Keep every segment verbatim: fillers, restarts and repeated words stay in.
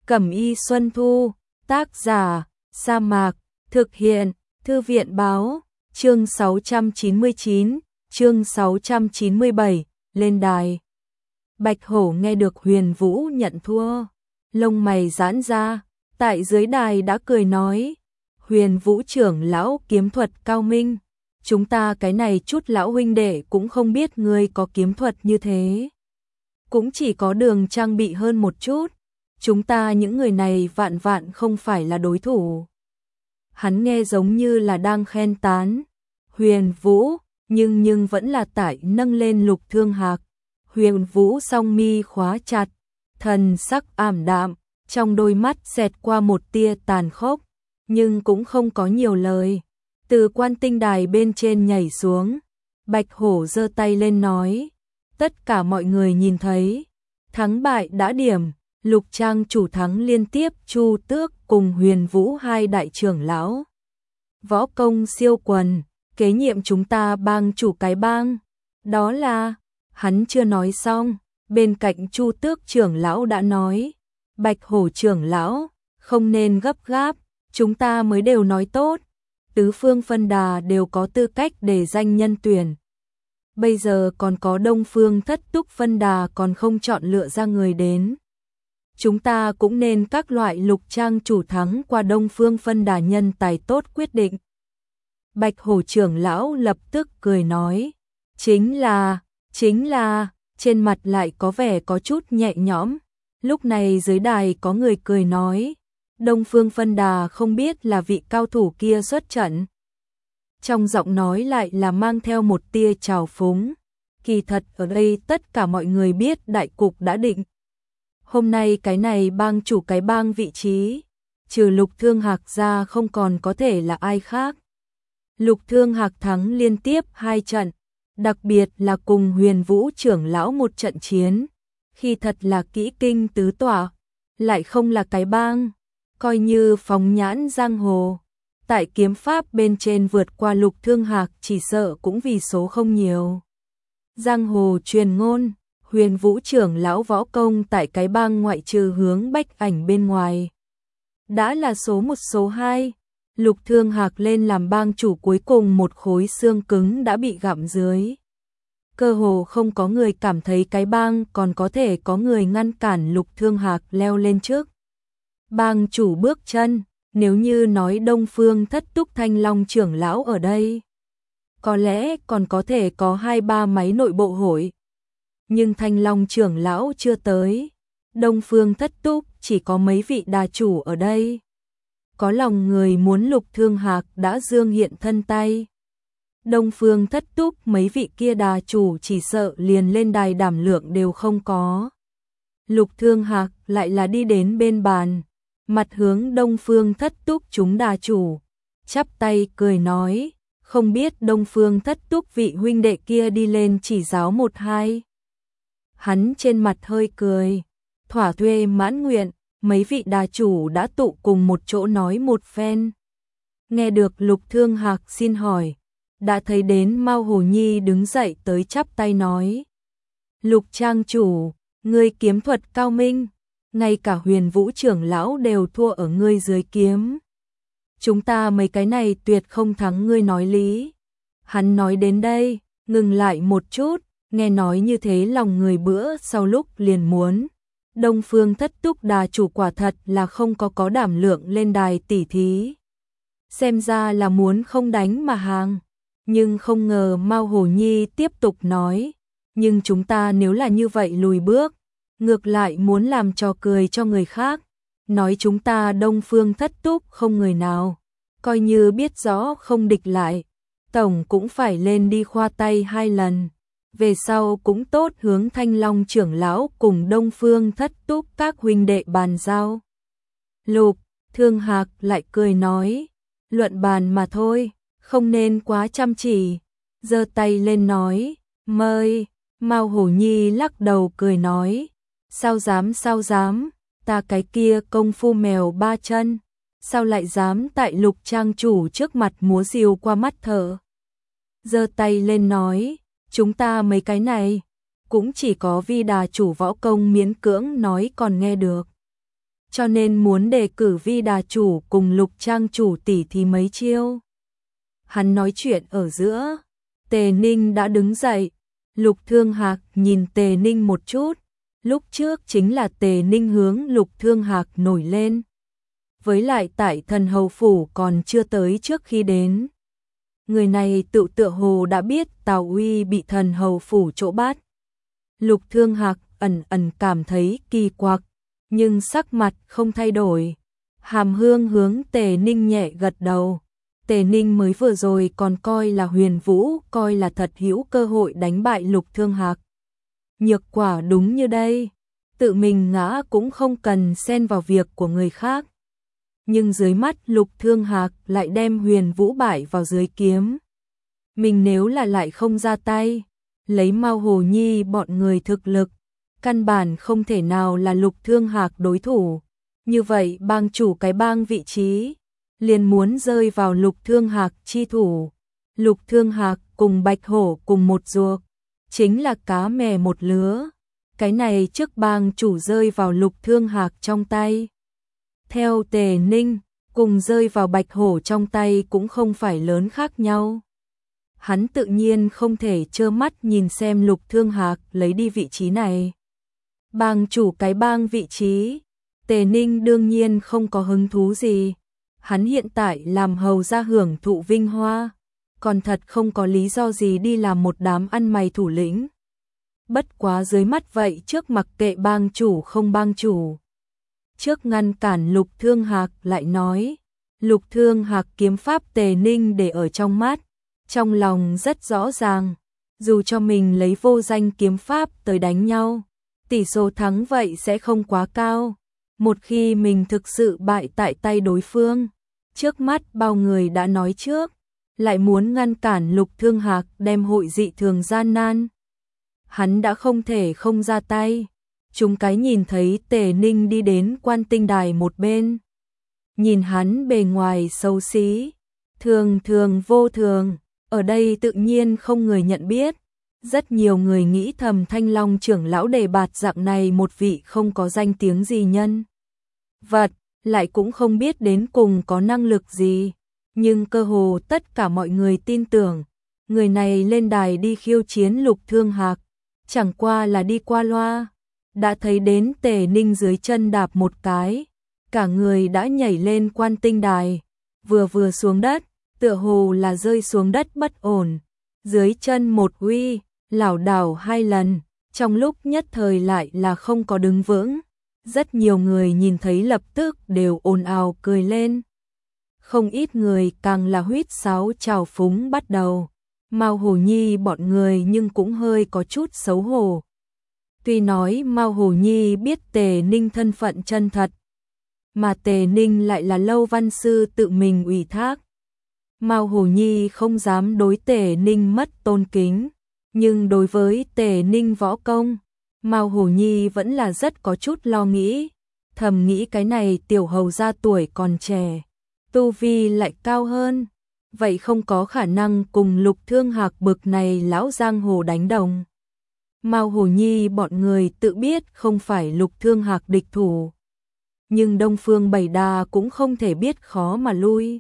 Cẩm y Xuân Thu, tác giả, Sa Mạc, thực hiện, Thư viện báo, chương sáu trăm chín mươi chín, chương sáu trăm chín mươi bảy, lên đài. Bạch Hổ nghe được Huyền Vũ nhận thua, lông mày giãn ra, tại dưới đài đã cười nói, Huyền Vũ trưởng lão kiếm thuật cao minh, chúng ta cái này chút lão huynh đệ cũng không biết ngươi có kiếm thuật như thế. Cũng chỉ có đường trang bị hơn một chút, chúng ta những người này vạn vạn không phải là đối thủ. Hắn nghe giống như là đang khen tán Huyền Vũ, nhưng nhưng vẫn là tại nâng lên Lục Thương Hạc. Huyền Vũ song mi khóa chặt, thần sắc ảm đạm, trong đôi mắt xẹt qua một tia tàn khốc, nhưng cũng không có nhiều lời. Từ quan tinh đài bên trên nhảy xuống, Bạch Hổ giơ tay lên nói, tất cả mọi người nhìn thấy, thắng bại đã điểm, Lục Trang chủ thắng liên tiếp Chu Tước cùng Huyền Vũ hai đại trưởng lão. Võ công siêu quần, kế nhiệm chúng ta bang chủ cái bang, đó là, hắn chưa nói xong, bên cạnh Chu Tước trưởng lão đã nói, Bạch Hổ trưởng lão, không nên gấp gáp, chúng ta mới đều nói tốt, tứ phương phân đà đều có tư cách để danh nhân tuyển. Bây giờ còn có Đông Phương Thất Túc phân đà còn không chọn lựa ra người đến. Chúng ta cũng nên các loại Lục Trang chủ thắng qua Đông Phương phân đà nhân tài tốt quyết định. Bạch Hổ trưởng lão lập tức cười nói, chính là, chính là, trên mặt lại có vẻ có chút nhẹ nhõm. Lúc này dưới đài có người cười nói, Đông Phương phân đà không biết là vị cao thủ kia xuất trận. Trong giọng nói lại là mang theo một tia trào phúng. Kỳ thật ở đây tất cả mọi người biết đại cục đã định. Hôm nay cái này bang chủ cái bang vị trí, trừ Lục Thương Hạc ra không còn có thể là ai khác. Lục Thương Hạc thắng liên tiếp hai trận, đặc biệt là cùng Huyền Vũ trưởng lão một trận chiến, khi thật là kỹ kinh tứ tỏa, lại không là cái bang, coi như phóng nhãn giang hồ. Tại kiếm pháp bên trên vượt qua Lục Thương Hạc chỉ sợ cũng vì số không nhiều. Giang hồ truyền ngôn, Huyền Vũ trưởng lão võ công tại cái bang ngoại trừ hướng Bách Ảnh bên ngoài đã là số một số hai. Lục Thương Hạc lên làm bang chủ cuối cùng một khối xương cứng đã bị gặm dưới. Cơ hồ không có người cảm thấy cái bang còn có thể có người ngăn cản Lục Thương Hạc leo lên trước bang chủ bước chân. Nếu như nói Đông Phương Thất Túc Thanh Long trưởng lão ở đây, có lẽ còn có thể có hai ba máy nội bộ hội. Nhưng Thanh Long trưởng lão chưa tới, Đông Phương Thất Túc chỉ có mấy vị đà chủ ở đây. Có lòng người muốn Lục Thương Hạc đã dương hiện thân tay. Đông Phương Thất Túc mấy vị kia đà chủ chỉ sợ liền lên đài đảm lượng đều không có. Lục Thương Hạc lại là đi đến bên bàn, mặt hướng Đông Phương Thất Túc chúng đà chủ, chắp tay cười nói, không biết Đông Phương Thất Túc vị huynh đệ kia đi lên chỉ giáo một hai. Hắn trên mặt hơi cười, thỏa thuê mãn nguyện, mấy vị đà chủ đã tụ cùng một chỗ nói một phen. Nghe được Lục Thương Hạc xin hỏi, đã thấy đến Mao Hồ Nhi đứng dậy tới chắp tay nói, Lục Trang chủ, ngươi kiếm thuật cao minh, ngay cả Huyền Vũ trưởng lão đều thua ở ngươi dưới kiếm. Chúng ta mấy cái này tuyệt không thắng ngươi nói lý. Hắn nói đến đây, ngừng lại một chút, nghe nói như thế lòng người bữa sau lúc liền muốn. Đông Phương Thất Túc đà chủ quả thật là không có có đảm lượng lên đài tỉ thí. Xem ra là muốn không đánh mà hàng. Nhưng không ngờ Mao Hồ Nhi tiếp tục nói, nhưng chúng ta nếu là như vậy lùi bước, ngược lại muốn làm trò cười cho người khác, nói chúng ta Đông Phương Thất Túc không người nào, coi như biết rõ không địch lại, tổng cũng phải lên đi khoa tay hai lần, về sau cũng tốt hướng Thanh Long trưởng lão cùng Đông Phương Thất Túc các huynh đệ bàn giao. Lục Thương Hạc lại cười nói, luận bàn mà thôi, không nên quá chăm chỉ, giơ tay lên nói, mời. Mao Hổ Nhi lắc đầu cười nói, sao dám sao dám, ta cái kia công phu mèo ba chân, sao lại dám tại Lục Trang chủ trước mặt múa rìu qua mắt thở. Giơ tay lên nói, chúng ta mấy cái này, cũng chỉ có Vi đà chủ võ công miễn cưỡng nói còn nghe được. cho nên muốn đề cử Vi đà chủ cùng Lục trang chủ tỉ thí mấy chiêu. Hắn nói chuyện ở giữa, Tề Ninh đã đứng dậy, Lục Thương Hạc nhìn Tề Ninh một chút, lúc trước chính là Tề Ninh hướng Lục Thương Hạc nổi lên. Với lại tại Thần Hầu Phủ còn chưa tới trước khi đến. Người này tự tựa hồ đã biết Tào Uy bị Thần Hầu Phủ chỗ bắt. Lục Thương Hạc ẩn ẩn cảm thấy kỳ quặc, nhưng sắc mặt không thay đổi. Hàm Hương hướng Tề Ninh nhẹ gật đầu. Tề Ninh mới vừa rồi còn coi là Huyền Vũ, coi là thật hữu cơ hội đánh bại Lục Thương Hạc. Nhược quả đúng như đây, tự mình ngã cũng không cần xen vào việc của người khác. Nhưng dưới mắt Lục Thương Hạc lại đem Huyền Vũ bại vào dưới kiếm. Mình nếu là lại không ra tay, lấy Mao Hồ Nhi bọn người thực lực, căn bản không thể nào là Lục Thương Hạc đối thủ. Như vậy bang chủ cái bang vị trí liền muốn rơi vào Lục Thương Hạc chi thủ. Lục Thương Hạc cùng Bạch Hổ cùng một ruột, chính là cá mè một lứa. Cái này trước bang chủ rơi vào Lục Thương Hạc trong tay, theo Tề Ninh, cùng rơi vào Bạch Hổ trong tay cũng không phải lớn khác nhau. Hắn tự nhiên không thể trơ mắt nhìn xem Lục Thương Hạc lấy đi vị trí này. Bang chủ cái bang vị trí, Tề Ninh đương nhiên không có hứng thú gì. Hắn hiện tại làm hầu ra hưởng thụ vinh hoa, còn thật không có lý do gì đi làm một đám ăn mày thủ lĩnh. Bất quá dưới mắt vậy trước mặc kệ bang chủ không bang chủ. Trước ngăn cản Lục Thương Hạc lại nói, Lục Thương Hạc kiếm pháp Tề Ninh để ở trong mắt, trong lòng rất rõ ràng, dù cho mình lấy vô danh kiếm pháp tới đánh nhau, tỷ số thắng vậy sẽ không quá cao. Một khi mình thực sự bại tại tay đối phương, trước mắt bao người đã nói trước, lại muốn ngăn cản Lục Thương Hạc đem hội dị thường gian nan. Hắn đã không thể không ra tay. Chúng cái nhìn thấy Tề Ninh đi đến Quan Tinh Đài một bên. Nhìn hắn bề ngoài xấu xí, thường thường vô thường, ở đây tự nhiên không người nhận biết. Rất nhiều người nghĩ thầm Thanh Long trưởng lão đề bạt dạng này một vị không có danh tiếng gì nhân vật, lại cũng không biết đến cùng có năng lực gì. Nhưng cơ hồ tất cả mọi người tin tưởng, người này lên đài đi khiêu chiến Lục Thương Hạc, chẳng qua là đi qua loa. Đã thấy đến Tề Ninh dưới chân đạp một cái, cả người đã nhảy lên Quan Tinh Đài, vừa vừa xuống đất, tựa hồ là rơi xuống đất bất ổn, dưới chân một uy, lảo đảo hai lần, trong lúc nhất thời lại là không có đứng vững. Rất nhiều người nhìn thấy lập tức đều ồn ào cười lên. Không ít người càng là huýt sáo chào phúng bắt đầu. Mao Hồ Nhi bọn người nhưng cũng hơi có chút xấu hổ. Tuy nói Mao Hồ Nhi biết Tề Ninh thân phận chân thật, mà Tề Ninh lại là Lâu Văn Sư tự mình ủy thác. Mao Hồ Nhi không dám đối Tề Ninh mất tôn kính, nhưng đối với Tề Ninh võ công, Mao Hồ Nhi vẫn là rất có chút lo nghĩ, thầm nghĩ cái này tiểu hầu gia tuổi còn trẻ, tu vi lại cao hơn, vậy không có khả năng cùng Lục Thương Hạc bực này lão giang hồ đánh đồng. Mao Hồ Nhi bọn người tự biết không phải Lục Thương Hạc địch thủ, nhưng Đông Phương Bảy Đà cũng không thể biết khó mà lui.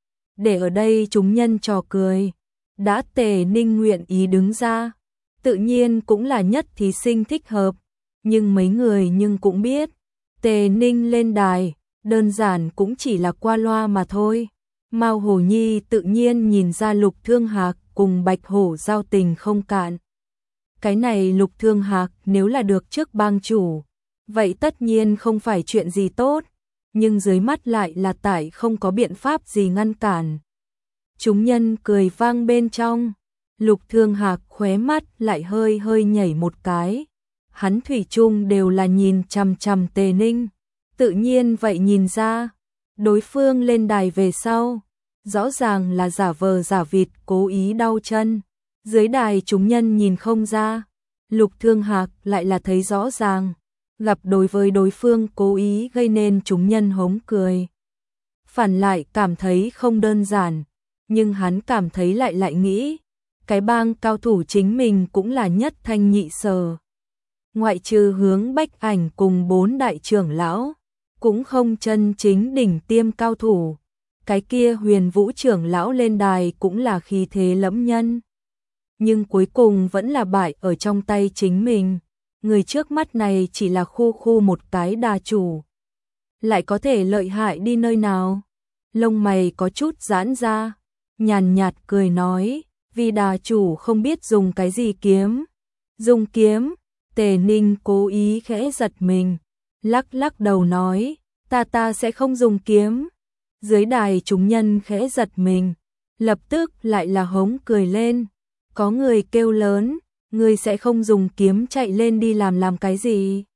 Để ở đây chúng nhân trò cười, đã Tề Ninh nguyện ý đứng ra, tự nhiên cũng là nhất thí sinh thích hợp, nhưng mấy người nhưng cũng biết, Tề Ninh lên đài, đơn giản cũng chỉ là qua loa mà thôi. Mao Hồ Nhi tự nhiên nhìn ra Lục Thương Hạc cùng Bạch Hổ giao tình không cạn. Cái này Lục Thương Hạc nếu là được trước bang chủ, vậy tất nhiên không phải chuyện gì tốt, nhưng dưới mắt lại là tại không có biện pháp gì ngăn cản. Chúng nhân cười vang bên trong, Lục Thương Hạc khóe mắt lại hơi hơi nhảy một cái. Hắn thủy chung đều là nhìn chằm chằm Tề Ninh, tự nhiên vậy nhìn ra, đối phương lên đài về sau, rõ ràng là giả vờ giả vịt cố ý đau chân. Dưới đài chúng nhân nhìn không ra, Lục Thương Hạc lại là thấy rõ ràng, gặp đối với đối phương cố ý gây nên chúng nhân hống cười. Phản lại cảm thấy không đơn giản, nhưng hắn cảm thấy lại lại nghĩ, cái bang cao thủ chính mình cũng là nhất thanh nhị sở. Ngoại trừ Hướng Bách Ảnh cùng bốn đại trưởng lão, cũng không chân chính đỉnh tiêm cao thủ. Cái kia Huyền Vũ trưởng lão lên đài cũng là khí thế lẫm nhân. Nhưng cuối cùng vẫn là bại ở trong tay chính mình. Người trước mắt này chỉ là khu khu một cái đà chủ. Lại có thể lợi hại đi nơi nào? Lông mày có chút giãn ra, nhàn nhạt cười nói, vì đà chủ không biết dùng cái gì kiếm. Dùng kiếm, Tề Ninh cố ý khẽ giật mình, lắc lắc đầu nói, ta ta sẽ không dùng kiếm. Dưới đài chúng nhân khẽ giật mình, lập tức lại là hống cười lên. Có người kêu lớn, ngươi sẽ không dùng kiếm chạy lên đi làm làm cái gì?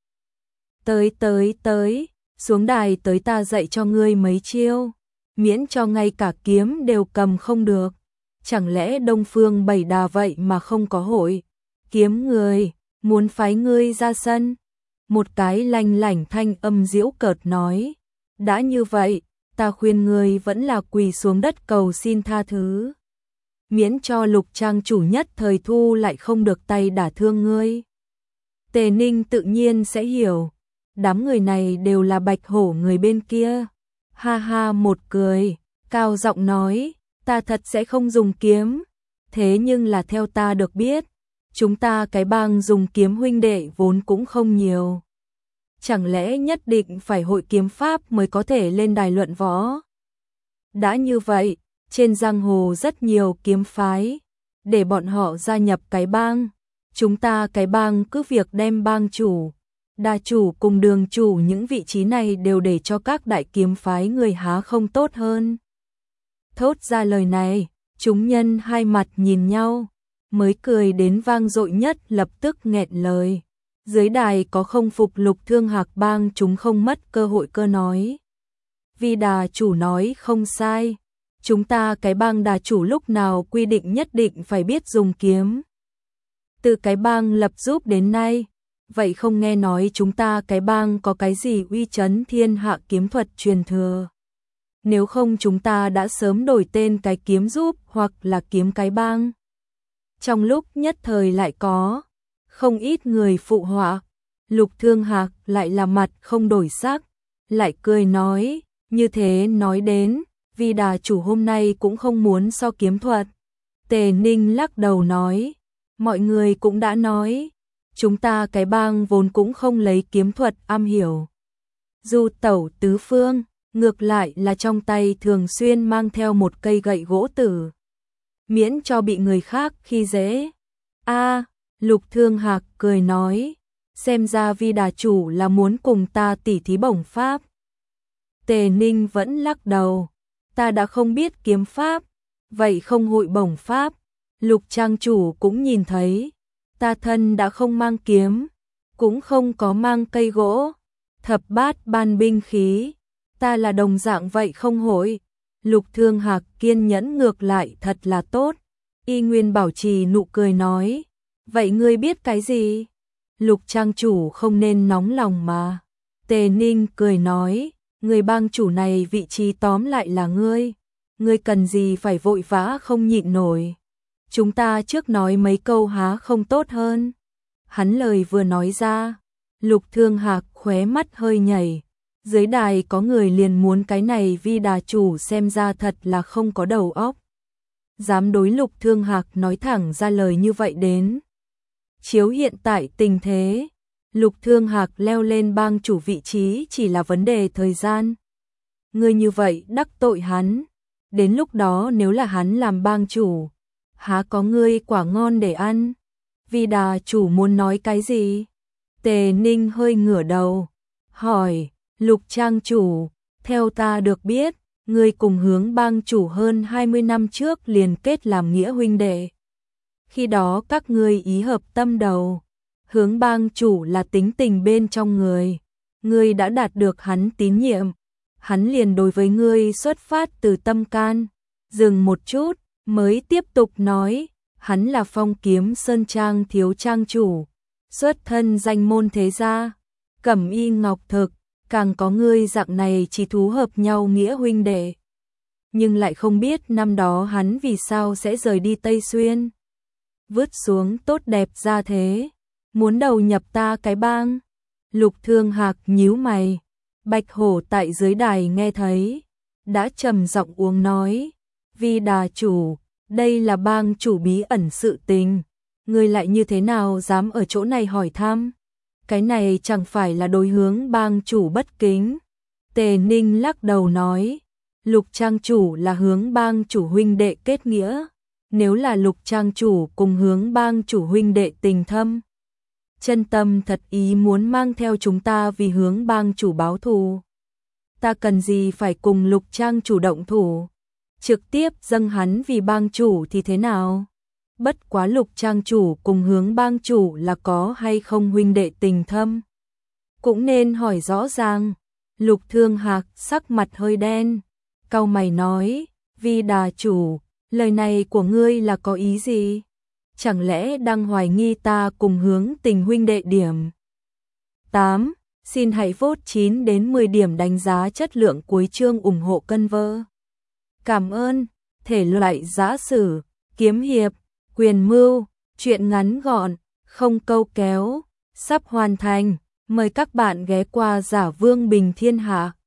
Tới tới tới, xuống đài tới ta dạy cho ngươi mấy chiêu, miễn cho ngay cả kiếm đều cầm không được. Chẳng lẽ Đông Phương Bảy Đà vậy mà không có hội kiếm người, muốn phái ngươi ra sân? Một cái lanh lảnh thanh âm giễu cợt nói, đã như vậy, ta khuyên ngươi vẫn là quỳ xuống đất cầu xin tha thứ. Miễn cho Lục trang chủ nhất thời thu lại không được tay đả thương ngươi. Tề Ninh tự nhiên sẽ hiểu, đám người này đều là Bạch Hổ người bên kia. Ha ha một cười, cao giọng nói, ta thật sẽ không dùng kiếm, thế nhưng là theo ta được biết, chúng ta cái bang dùng kiếm huynh đệ vốn cũng không nhiều. Chẳng lẽ nhất định phải hội kiếm pháp mới có thể lên đài luận võ? Đã như vậy, trên giang hồ rất nhiều kiếm phái, để bọn họ gia nhập cái bang. Chúng ta cái bang cứ việc đem bang chủ, đà chủ cùng đường chủ những vị trí này đều để cho các đại kiếm phái người há không tốt hơn. Thốt ra lời này, chúng nhân hai mặt nhìn nhau, mới cười đến vang dội nhất lập tức nghẹn lời. Dưới đài có không phục Lục Thương Hạc bang chúng không mất cơ hội cơ nói. Vì đà chủ nói không sai, chúng ta cái bang đà chủ lúc nào quy định nhất định phải biết dùng kiếm. Từ cái bang lập giúp đến nay, vậy không nghe nói chúng ta cái bang có cái gì uy chấn thiên hạ kiếm thuật truyền thừa. Nếu không chúng ta đã sớm đổi tên cái kiếm giúp hoặc là kiếm cái bang. Trong lúc nhất thời lại có không ít người phụ họa, Lục Thương Hạc lại là mặt không đổi sắc, lại cười nói, như thế nói đến, vì đà chủ hôm nay cũng không muốn so kiếm thuật. Tề Ninh lắc đầu nói, mọi người cũng đã nói, chúng ta cái bang vốn cũng không lấy kiếm thuật am hiểu. Du tẩu tứ phương, ngược lại là trong tay thường xuyên mang theo một cây gậy gỗ tử, miễn cho bị người khác khi dễ. A, Lục Thương Hạc cười nói, xem ra vi đà chủ là muốn cùng ta tỉ thí bổng pháp. Tề Ninh vẫn lắc đầu, ta đã không biết kiếm pháp, vậy không hội bổng pháp. Lục trang chủ cũng nhìn thấy, ta thân đã không mang kiếm, cũng không có mang cây gỗ, thập bát ban binh khí, ta là đồng dạng vậy không hội. Lục Thương Hạc kiên nhẫn ngược lại thật là tốt, y nguyên bảo trì nụ cười nói, vậy ngươi biết cái gì? Lục trang chủ không nên nóng lòng mà. Tề Ninh cười nói, người bang chủ này vị trí tóm lại là ngươi, ngươi cần gì phải vội vã không nhịn nổi. Chúng ta trước nói mấy câu há không tốt hơn. Hắn lời vừa nói ra, Lục Thương Hạc khóe mắt hơi nhảy. Dưới đài có người liền muốn cái này vi đà chủ xem ra thật là không có đầu óc. Dám đối Lục Thương Hạc nói thẳng ra lời như vậy đến. Chiếu hiện tại tình thế, Lục Thương Hạc leo lên bang chủ vị trí chỉ là vấn đề thời gian. Người như vậy đắc tội hắn, đến lúc đó nếu là hắn làm bang chủ, há có ngươi quả ngon để ăn. Vi đà chủ muốn nói cái gì? Tề Ninh hơi ngửa đầu, hỏi, Lục trang chủ, theo ta được biết, ngươi cùng Hướng bang chủ hơn hai mươi năm trước liền kết làm nghĩa huynh đệ. Khi đó các ngươi ý hợp tâm đầu, Hướng bang chủ là tính tình bên trong người, ngươi đã đạt được hắn tín nhiệm, hắn liền đối với ngươi xuất phát từ tâm can. Dừng một chút, mới tiếp tục nói, hắn là Phong Kiếm Sơn Trang thiếu trang chủ, xuất thân danh môn thế gia, cẩm y ngọc thực, càng có ngươi dạng này chỉ thú hợp nhau nghĩa huynh đệ. Nhưng lại không biết năm đó hắn vì sao sẽ rời đi Tây Xuyên, vứt xuống tốt đẹp ra thế, muốn đầu nhập ta cái bang. Lục Thương Hạc nhíu mày, Bạch Hổ tại dưới đài nghe thấy, đã trầm giọng uống nói, Vi đà chủ, đây là bang chủ bí ẩn sự tình, ngươi lại như thế nào dám ở chỗ này hỏi thăm? Cái này chẳng phải là đối hướng bang chủ bất kính. Tề Ninh lắc đầu nói, Lục trang chủ là hướng bang chủ huynh đệ kết nghĩa, nếu là Lục trang chủ cùng hướng bang chủ huynh đệ tình thâm, chân tâm thật ý muốn mang theo chúng ta vì hướng bang chủ báo thù. Ta cần gì phải cùng Lục trang chủ động thủ, trực tiếp dâng hắn vì bang chủ thì thế nào? Bất quá Lục trang chủ cùng hướng bang chủ là có hay không huynh đệ tình thâm, cũng nên hỏi rõ ràng. Lục Thương Hạc sắc mặt hơi đen, cau mày nói, Vi đà chủ, lời này của ngươi là có ý gì? Chẳng lẽ đang hoài nghi ta cùng hướng tình huynh đệ điểm? tám. Xin hãy vote chín đến mười điểm đánh giá chất lượng cuối chương ủng hộ cân vơ. Cảm ơn. Thể loại giã sử, kiếm hiệp, quyền mưu, truyện ngắn gọn, không câu kéo, sắp hoàn thành. Mời các bạn ghé qua Giả Vương Bình Thiên Hạ.